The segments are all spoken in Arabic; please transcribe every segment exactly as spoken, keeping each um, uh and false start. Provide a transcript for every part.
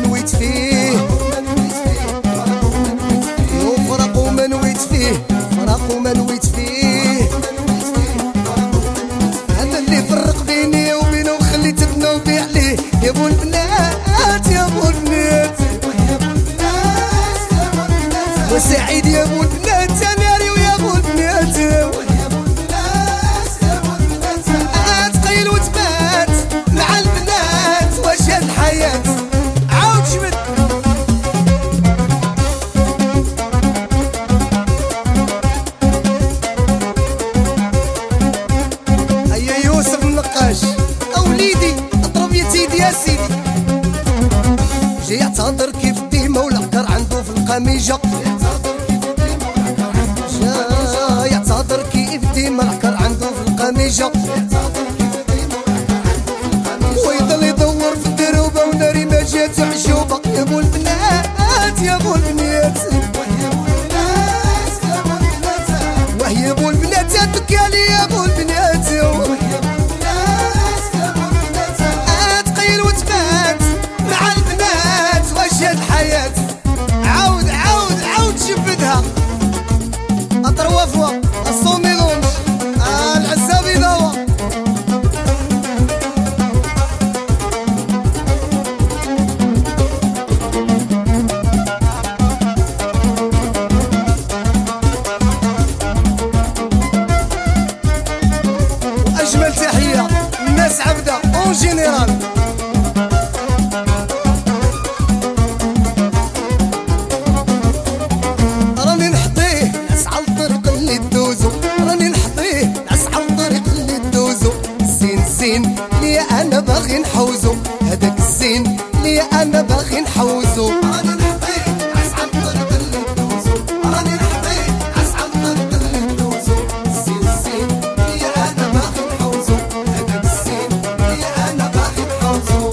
نويت فيه، يو فرق وما نويت فيه، فرق وما نويت فيه. هذا اللي فرق بيني وبينه وخليت تنوضي عليه. يا بو البنات يا بو البنات وسعيد يا بو البنات ناري ويا بو البنات تقيل وتبات مع البنات واش هاد الحياة. عاود جبد هيا يوسف النقاش اوليدي اضرب يا سيدي يا سيدي. جاي يعتذر كيف ديما والعقر عنده في القميجة. جاي يعتذر كيف ديما العقر عنده في القميجة. ويضل يدور في الدروبة وناري ما جات عجوبة. يا بو البنات يا بو البنات وهي بو البنات تبكالي يا بو البنات تقيل وتبات مع البنات واش هاد الحياة. عاود عاود عاود جبدها اطروا فوا الصوميلونج آه العزابي دوا. واجمل تحية الناس عبدة اون جينيرال. راني نحطيه ناس على الطريق اللي تدوزو، راني نحطيه ناس على الطريق اللي تدوزو. الزين زين لي انا باغي نحوزو، هذاك الزين لي انا باغي نحوزو. راني نحطيه ناس على الطريق اللي تدوزو، راني نحطيه ناس على الطريق اللي تدوزو. الزين زين لي انا باغي نحوزو، هذاك الزين لي انا باغي نحوزو.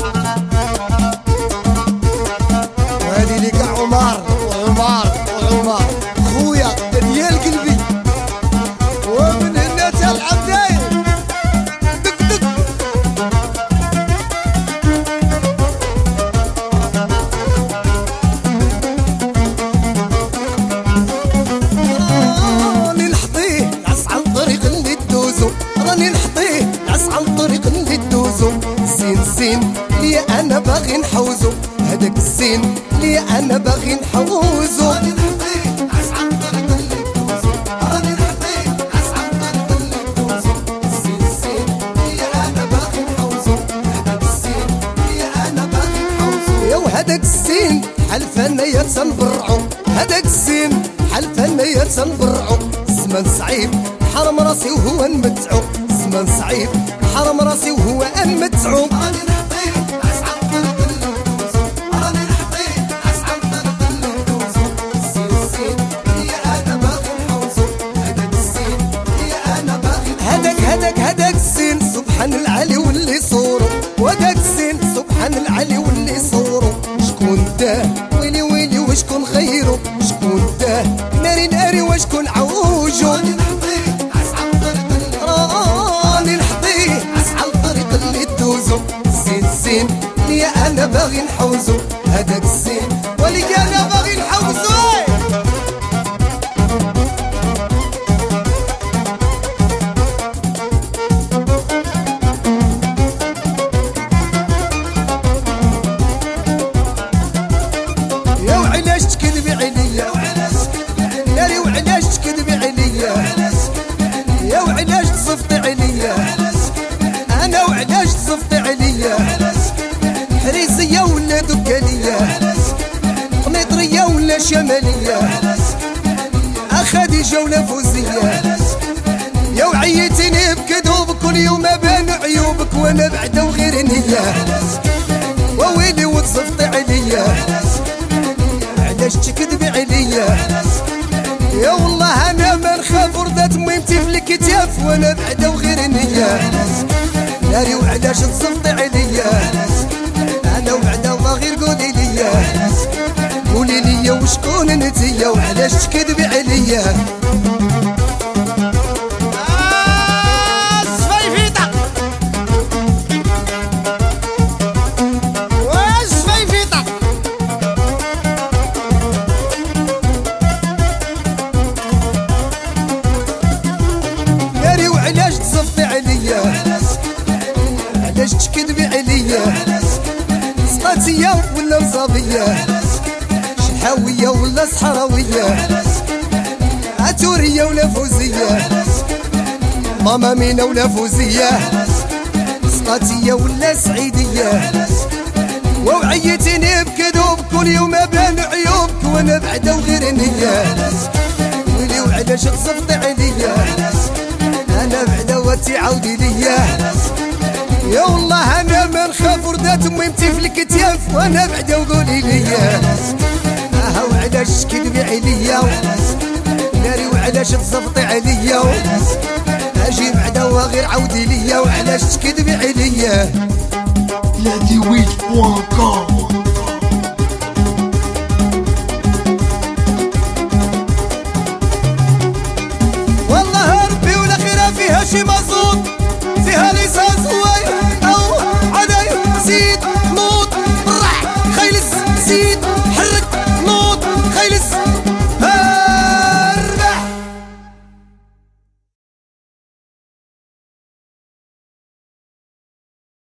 وهادي لي كاع عمر وعمر وعمر خويا ديال قلبي ومن هنا تلعب داير دك دك. راني نحطيه نعس على الطريق اللي تدوزو، راني نحطيه نعس على الطريق اللي تدوزو. الزين زين لي انا باغي نحوزو، هذاك الزين لي انا باغي نحوزو. راني نحطيه نعس على الطريق اللي تدوزو، راني نحطيه نعس على الطريق اللي تدوزو. الزين زين لي انا باغي نحوزو، هذاك الزين لي انا باغي نحوزو. يا وهذاك الزين حلف انايا تنبرعو، هذاك الزين حلف انايا تنبرعو. الزمان صعيب حرم راسي وهو نمتعو، الزمان صعيب حرم راسي وهو نمتعو. راني نحطيه نعس على الطريق اللي تدوزو، راني نحطيه نعس على الطريق اللي تدوزو. الزين زين لي انا باغي نحوزو، هذاك الزين لي انا باغي نحوزو. هذاك هذاك هذاك الزين سبحان العلي واللي صورو، وهذاك الزين سبحان العلي واللي صورو. شكون داه ويلي ويلي وشكون غيرو، شكون داه ناري ناري وشكون عوجو. راني نحطيه نعس على الطريق اللي راني نحطيه نعس على الطريق اللي تدوزو. الزين زين لي انا باغي نحوزو، هذاك الزين ولي انا باغي نحوزو. يا وعلاش تكذبي عليا، ناري وعلاش تكذبي عليا، يا وعلاش تصفطي عليا، انا وعلاش تصفطي عليا. حريزية ولا دكانية، قنيطرية ولا شمالية، اخديجة ولا فوزية. يا وعيتيني بكذوبك واليوم بان عيوبك وانا بعدا وغير نية. وويلي وتصفطي عليا علاش تكذبي عليا. يا والله انا ما نخاف ورده ميمتي في الكتاف وانا بعدا وغير نية. ناري وعلاش تصفطي عليا، انا وبعدا ما غير قولي ليا، قولي ليا وشكون انتيا وعلاش تكذبي عليا. الصفيفيطة والصفيفيطة ولا مصابية، شحاوية ولا صحراوية، عتورية ولا فوزية، ماما مينا ولا فوزية، سقاطية ولا سعيدية، ووعيتني بكذوب كل يوم بان عيوبك وانا بعدا وغير نية، ويلي وعلاش تصفطي عليا انا بعدا واتي عاودي ليا، يا والله انا ما نخاف وردات ميمتي في الكتاف وانا بعدا وقولي ليا، ها وعلاش تكذبي عليا ناري وعلاش تصفطي عليا، اجي بعدا وغير عاودي ليا وعلاش تكذبي عليا. لاديويت بوان كوم. والله ربي ولا خير فيها شي مزود،